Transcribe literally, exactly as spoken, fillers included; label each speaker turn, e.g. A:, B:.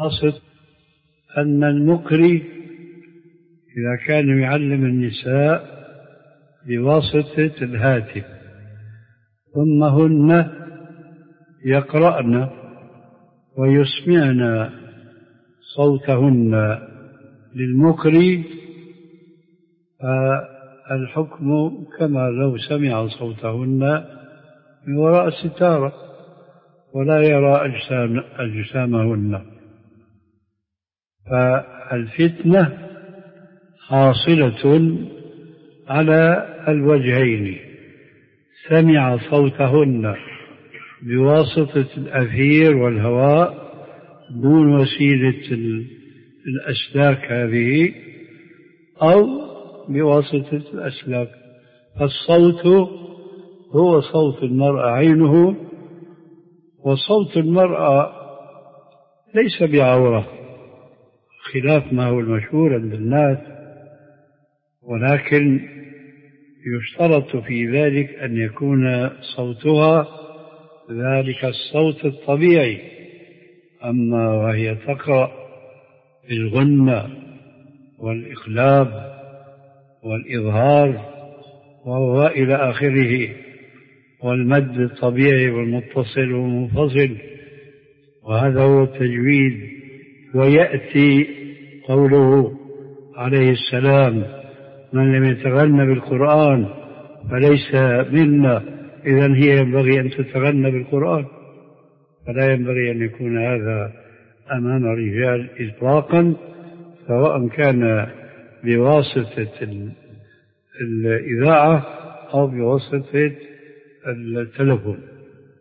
A: أقصد أن المقري إذا كان يعلم النساء بواسطة الهاتف ثم هن يقرأن ويسمعن صوتهن للمقري، فالحكم كما لو سمع صوتهن من وراء ستارة ولا يرى أجسام أجسامهن. فالفتنة حاصلة على الوجهين: سمع صوتهن بواسطة الأثير والهواء دون وسيلة الأسلاك هذه، أو بواسطة الأسلاك. فالصوت هو صوت المرأة عينه، وصوت المرأة ليس بعورة خلاف ما هو المشهور عند الناس، ولكن يشترط في ذلك أن يكون صوتها ذلك الصوت الطبيعي. أما وهي تقرأ بالغنة والإقلاب والإظهار وهو إلى آخره، والمد الطبيعي والمتصل والمنفصل، وهذا هو التجويد. ويأتي قوله عليه السلام: من لم يتغنى بالقرآن فليس منا. إذن هي ينبغي أن تتغنى بالقرآن، فلا ينبغي أن يكون هذا أمام الرجال إطلاقا، سواء كان بواسطة الإذاعة أو بواسطة التلفون.